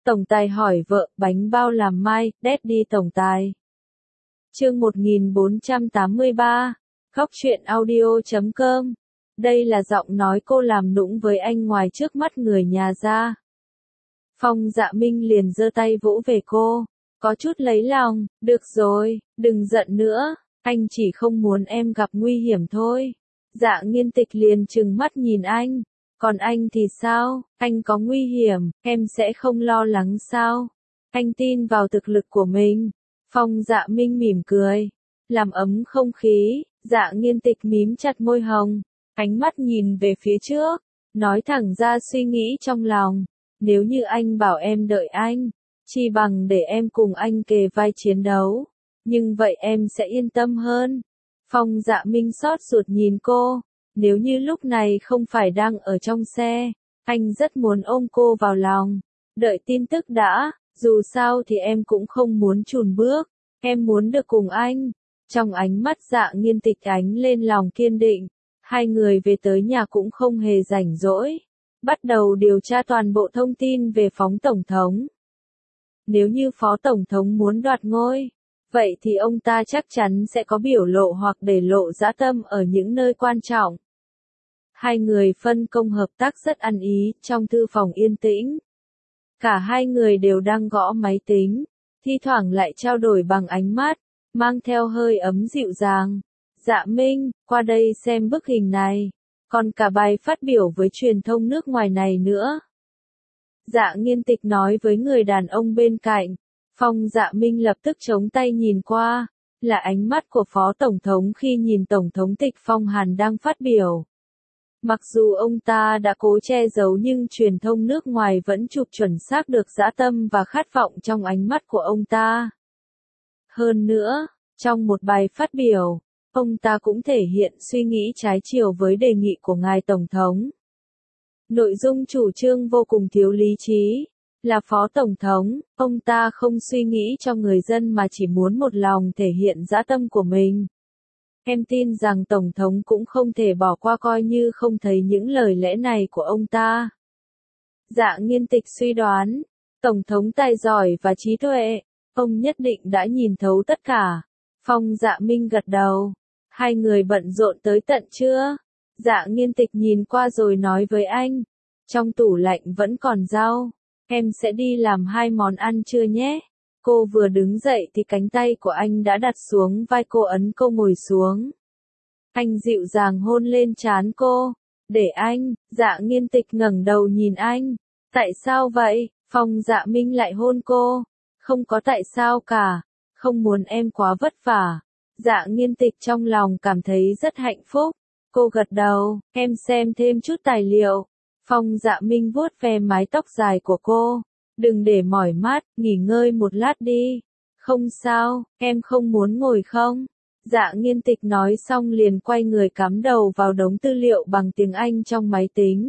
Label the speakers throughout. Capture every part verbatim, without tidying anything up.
Speaker 1: Tổng tài hỏi vợ, bánh bao làm mai, Daddy tổng tài. Chương một nghìn bốn trăm tám mươi ba, Góc truyện audio chấm com. Đây là giọng nói cô làm nũng với anh ngoài trước mắt người nhà ra. Phong Dạ Minh liền giơ tay vỗ về cô, có chút lấy lòng, được rồi, đừng giận nữa, anh chỉ không muốn em gặp nguy hiểm thôi. Dạ Nghiên Tịch liền trừng mắt nhìn anh, còn anh thì sao, anh có nguy hiểm, em sẽ không lo lắng sao? Anh tin vào thực lực của mình. Phong Dạ Minh mỉm cười, làm ấm không khí. Dạ Nghiên Tịch mím chặt môi hồng, ánh mắt nhìn về phía trước, nói thẳng ra suy nghĩ trong lòng. Nếu như anh bảo em đợi anh, chi bằng để em cùng anh kề vai chiến đấu, nhưng vậy em sẽ yên tâm hơn. Phong Dạ Minh xót ruột nhìn cô, nếu như lúc này không phải đang ở trong xe, anh rất muốn ôm cô vào lòng. Đợi tin tức đã, dù sao thì em cũng không muốn chùn bước, em muốn được cùng anh. Trong ánh mắt Dạ Nghiên Tịch ánh lên lòng kiên định, hai người về tới nhà cũng không hề rảnh rỗi, bắt đầu điều tra toàn bộ thông tin về phóng tổng thống. Nếu như phó tổng thống muốn đoạt ngôi, vậy thì ông ta chắc chắn sẽ có biểu lộ hoặc để lộ dã tâm ở những nơi quan trọng. Hai người phân công hợp tác rất ăn ý, trong thư phòng yên tĩnh. Cả hai người đều đang gõ máy tính, thi thoảng lại trao đổi bằng ánh mắt, mang theo hơi ấm dịu dàng. Dạ Minh, qua đây xem bức hình này, còn cả bài phát biểu với truyền thông nước ngoài này nữa. Dạ Nghiên Tịch nói với người đàn ông bên cạnh. Phong Dạ Minh lập tức chống tay nhìn qua, là ánh mắt của Phó Tổng thống khi nhìn Tổng thống Tịch Phong Hàn đang phát biểu. Mặc dù ông ta đã cố che giấu nhưng truyền thông nước ngoài vẫn chụp chuẩn xác được dã tâm và khát vọng trong ánh mắt của ông ta. Hơn nữa, trong một bài phát biểu, ông ta cũng thể hiện suy nghĩ trái chiều với đề nghị của ngài Tổng thống. Nội dung chủ trương vô cùng thiếu lý trí. Là Phó Tổng thống, ông ta không suy nghĩ cho người dân mà chỉ muốn một lòng thể hiện dã tâm của mình. Em tin rằng Tổng thống cũng không thể bỏ qua coi như không thấy những lời lẽ này của ông ta. Dạ Nghiên Tịch suy đoán, Tổng thống tài giỏi và trí tuệ, ông nhất định đã nhìn thấu tất cả. Phong Dạ Minh gật đầu, hai người bận rộn tới tận trưa. Dạ Nghiên Tịch nhìn qua rồi nói với anh, trong tủ lạnh vẫn còn rau. Em sẽ đi làm hai món ăn trưa nhé. Cô vừa đứng dậy thì cánh tay của anh đã đặt xuống vai cô, ấn cô ngồi xuống. Anh dịu dàng hôn lên trán cô. Để anh. Dạ Nghiên Tịch ngẩng đầu nhìn anh. Tại sao vậy? Phong Dạ Minh lại hôn cô. Không có tại sao cả. Không muốn em quá vất vả. Dạ Nghiên Tịch trong lòng cảm thấy rất hạnh phúc. Cô gật đầu. Em xem thêm chút tài liệu. Phong Dạ Minh vuốt ve mái tóc dài của cô. Đừng để mỏi mắt, nghỉ ngơi một lát đi. Không sao, em không muốn ngồi không? Dạ Nghiên Tịch nói xong liền quay người cắm đầu vào đống tư liệu bằng tiếng Anh trong máy tính.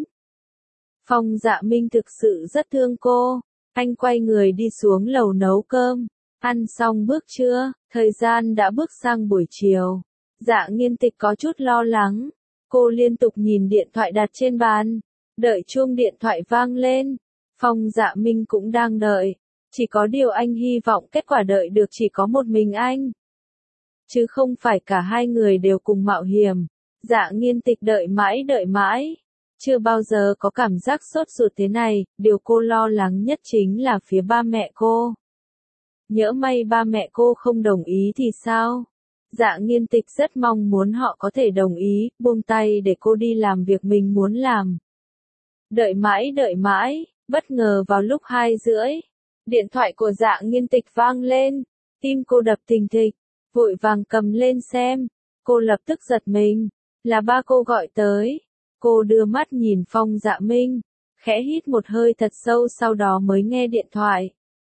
Speaker 1: Phong Dạ Minh thực sự rất thương cô. Anh quay người đi xuống lầu nấu cơm. Ăn xong bữa trưa, thời gian đã bước sang buổi chiều. Dạ Nghiên Tịch có chút lo lắng. Cô liên tục nhìn điện thoại đặt trên bàn. Đợi chuông điện thoại vang lên, Phong Dạ Minh cũng đang đợi, chỉ có điều anh hy vọng kết quả đợi được chỉ có một mình anh, chứ không phải cả hai người đều cùng mạo hiểm. Dạ Nghiên Tịch đợi mãi đợi mãi, chưa bao giờ có cảm giác sốt ruột thế này, điều cô lo lắng nhất chính là phía ba mẹ cô. Nhỡ may ba mẹ cô không đồng ý thì sao? Dạ Nghiên Tịch rất mong muốn họ có thể đồng ý, buông tay để cô đi làm việc mình muốn làm. Đợi mãi đợi mãi, bất ngờ vào lúc hai rưỡi, điện thoại của Dạ Nghiên Tịch vang lên, tim cô đập thình thịch, vội vàng cầm lên xem, cô lập tức giật mình, là ba cô gọi tới. Cô đưa mắt nhìn Phong Dạ Minh, khẽ hít một hơi thật sâu sau đó mới nghe điện thoại.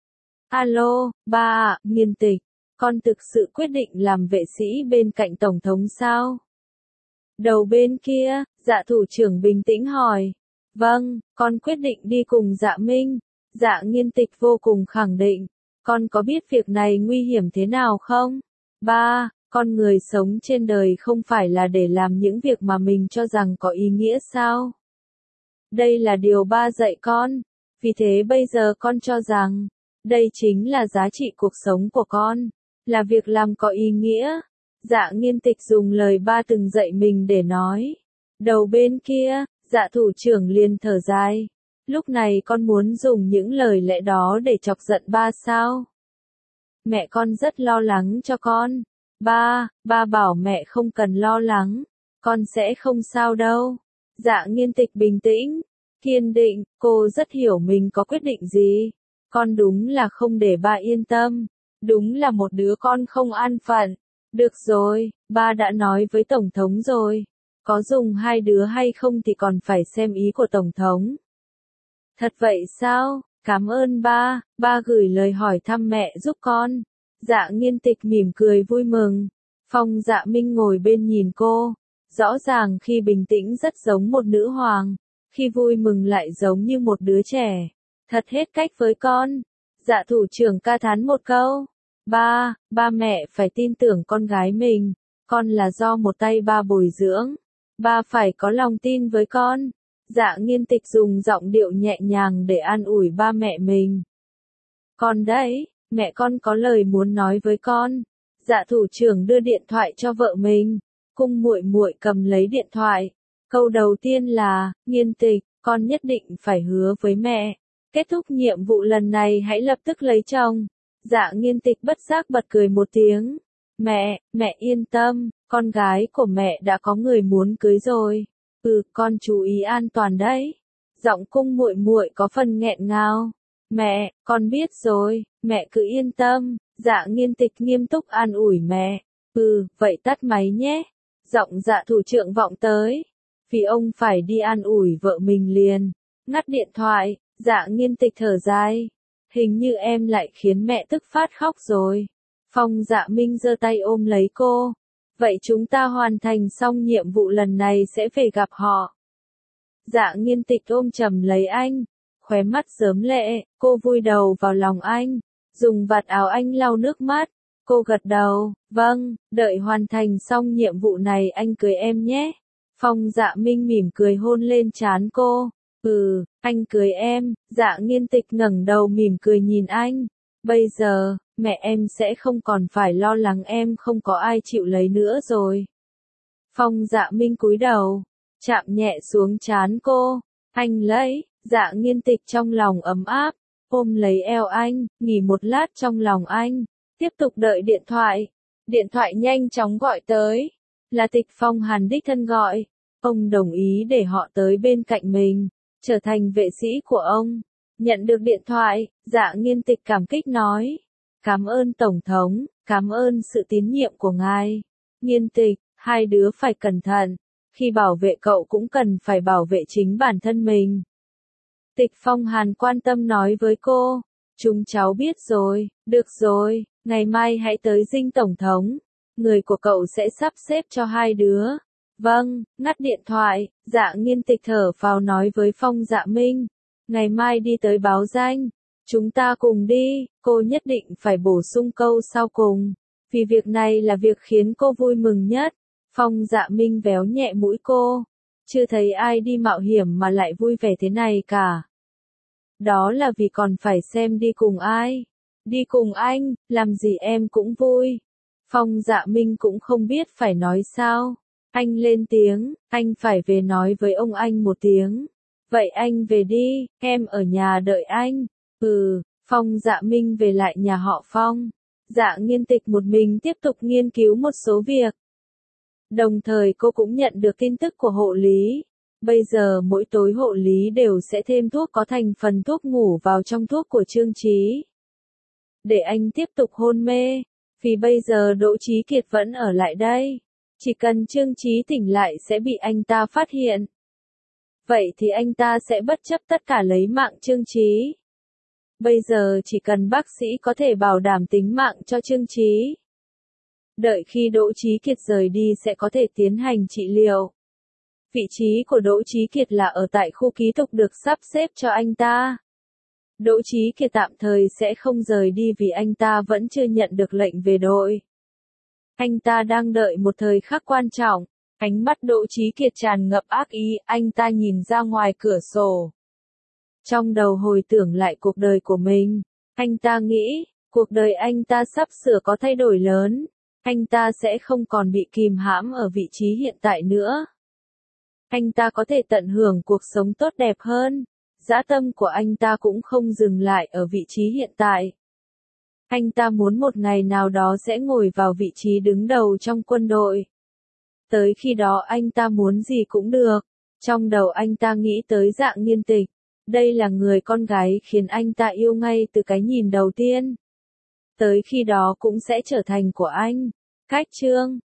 Speaker 1: Alo, ba ạ, Nghiên Tịch, con thực sự quyết định làm vệ sĩ bên cạnh Tổng thống sao? Đầu bên kia, Dạ thủ trưởng bình tĩnh hỏi. Vâng, con quyết định đi cùng Dạ Minh. Dạ Nghiên Tịch vô cùng khẳng định. Con có biết việc này nguy hiểm thế nào không? Ba, con người sống trên đời không phải là để làm những việc mà mình cho rằng có ý nghĩa sao? Đây là điều ba dạy con. Vì thế bây giờ con cho rằng, đây chính là giá trị cuộc sống của con, là việc làm có ý nghĩa. Dạ Nghiên Tịch dùng lời ba từng dạy mình để nói. Đầu bên kia, dạ thủ trưởng liền thở dài. Lúc này con muốn dùng những lời lẽ đó để chọc giận ba sao? Mẹ con rất lo lắng cho con. Ba, ba bảo mẹ không cần lo lắng, con sẽ không sao đâu. Dạ Nghiên Tịch bình tĩnh, kiên định, cô rất hiểu mình có quyết định gì. Con đúng là không để ba yên tâm, đúng là một đứa con không an phận. Được rồi, ba đã nói với Tổng thống rồi, có dùng hai đứa hay không thì còn phải xem ý của Tổng thống. Thật vậy sao? Cảm ơn ba, ba gửi lời hỏi thăm mẹ giúp con. Dạ Nghiên Tịch mỉm cười vui mừng. Phong Dạ Minh ngồi bên nhìn cô, rõ ràng khi bình tĩnh rất giống một nữ hoàng, khi vui mừng lại giống như một đứa trẻ. Thật hết cách với con. Dạ thủ trưởng ca thán một câu. Ba, ba mẹ phải tin tưởng con gái mình, con là do một tay ba bồi dưỡng. Ba phải có lòng tin với con. Dạ Nghiên Tịch dùng giọng điệu nhẹ nhàng để an ủi ba mẹ mình. Con đấy, mẹ con có lời muốn nói với con. Dạ thủ trưởng đưa điện thoại cho vợ mình. Cung muội muội cầm lấy điện thoại. Câu đầu tiên là, Nghiên Tịch, con nhất định phải hứa với mẹ. Kết thúc nhiệm vụ lần này hãy lập tức lấy chồng. Dạ Nghiên Tịch bất giác bật cười một tiếng. Mẹ, mẹ yên tâm, con gái của mẹ đã có người muốn cưới rồi. Ừ, con chú ý an toàn đấy. Giọng cung muội muội có phần nghẹn ngào. Mẹ, con biết rồi, mẹ cứ yên tâm. Dạ Nghiên Tịch nghiêm túc an ủi mẹ. Ừ, vậy tắt máy nhé. Giọng dạ thủ trưởng vọng tới. Vì ông phải đi an ủi vợ mình liền. Ngắt điện thoại, dạ Nghiên Tịch thở dài. Hình như em lại khiến mẹ tức phát khóc rồi. Phong Dạ Minh giơ tay ôm lấy cô. Vậy chúng ta hoàn thành xong nhiệm vụ lần này sẽ về gặp họ. Dạ Nghiên Tịch ôm chầm lấy anh, khóe mắt rớm lệ, cô vùi đầu vào lòng anh, dùng vạt áo anh lau nước mắt. Cô gật đầu, vâng, đợi hoàn thành xong nhiệm vụ này anh cưới em nhé. Phong Dạ Minh mỉm cười hôn lên trán cô. Ừ, anh cưới em. Dạ Nghiên Tịch ngẩng đầu mỉm cười nhìn anh. Bây giờ, mẹ em sẽ không còn phải lo lắng em không có ai chịu lấy nữa rồi. Phong Dạ Minh cúi đầu, chạm nhẹ xuống trán cô. Anh lấy. Dạ Nghiên Tịch trong lòng ấm áp, ôm lấy eo anh, nghỉ một lát trong lòng anh, tiếp tục đợi điện thoại. Điện thoại nhanh chóng gọi tới, là Tịch Phong Hàn đích thân gọi. Ông đồng ý để họ tới bên cạnh mình, trở thành vệ sĩ của ông. Nhận được điện thoại, Dạ Nghiên Tịch cảm kích nói. Cảm ơn Tổng thống, cảm ơn sự tín nhiệm của ngài. Nghiên Tịch, hai đứa phải cẩn thận, khi bảo vệ cậu cũng cần phải bảo vệ chính bản thân mình. Tịch Phong Hàn quan tâm nói với cô. Chúng cháu biết rồi, được rồi, ngày mai hãy tới dinh Tổng thống. Người của cậu sẽ sắp xếp cho hai đứa. Vâng, ngắt điện thoại, Dạ Nghiên Tịch thở phào nói với Phong Dạ Minh. Ngày mai đi tới báo danh. Chúng ta cùng đi, cô nhất định phải bổ sung câu sau cùng. Vì việc này là việc khiến cô vui mừng nhất. Phong Dạ Minh véo nhẹ mũi cô. Chưa thấy ai đi mạo hiểm mà lại vui vẻ thế này cả. Đó là vì còn phải xem đi cùng ai. Đi cùng anh, làm gì em cũng vui. Phong Dạ Minh cũng không biết phải nói sao. Anh lên tiếng, anh phải về nói với ông anh một tiếng. Vậy anh về đi, em ở nhà đợi anh. Ừ, Phong Dạ Minh về lại nhà họ Phong. Dạ Nghiên Tịch một mình tiếp tục nghiên cứu một số việc. Đồng thời cô cũng nhận được tin tức của hộ lý. Bây giờ mỗi tối hộ lý đều sẽ thêm thuốc có thành phần thuốc ngủ vào trong thuốc của Trương Chí. Để anh tiếp tục hôn mê. Vì bây giờ Đỗ Chí Kiệt vẫn ở lại đây. Chỉ cần Trương Chí tỉnh lại sẽ bị anh ta phát hiện. Vậy thì anh ta sẽ bất chấp tất cả lấy mạng Trương Chí. Bây giờ chỉ cần bác sĩ có thể bảo đảm tính mạng cho Trương Chí. Đợi khi Đỗ Chí Kiệt rời đi sẽ có thể tiến hành trị liệu. Vị trí của Đỗ Chí Kiệt là ở tại khu ký túc được sắp xếp cho anh ta. Đỗ Chí Kiệt tạm thời sẽ không rời đi vì anh ta vẫn chưa nhận được lệnh về đội. Anh ta đang đợi một thời khắc quan trọng. Ánh mắt Đỗ Chí Kiệt tràn ngập ác ý, anh ta nhìn ra ngoài cửa sổ. Trong đầu hồi tưởng lại cuộc đời của mình, anh ta nghĩ, cuộc đời anh ta sắp sửa có thay đổi lớn. Anh ta sẽ không còn bị kìm hãm ở vị trí hiện tại nữa. Anh ta có thể tận hưởng cuộc sống tốt đẹp hơn. Dã tâm của anh ta cũng không dừng lại ở vị trí hiện tại. Anh ta muốn một ngày nào đó sẽ ngồi vào vị trí đứng đầu trong quân đội. Tới khi đó anh ta muốn gì cũng được. Trong đầu anh ta nghĩ tới Dạng Nghiên Tịch. Đây là người con gái khiến anh ta yêu ngay từ cái nhìn đầu tiên. Tới khi đó cũng sẽ trở thành của anh. Khách chương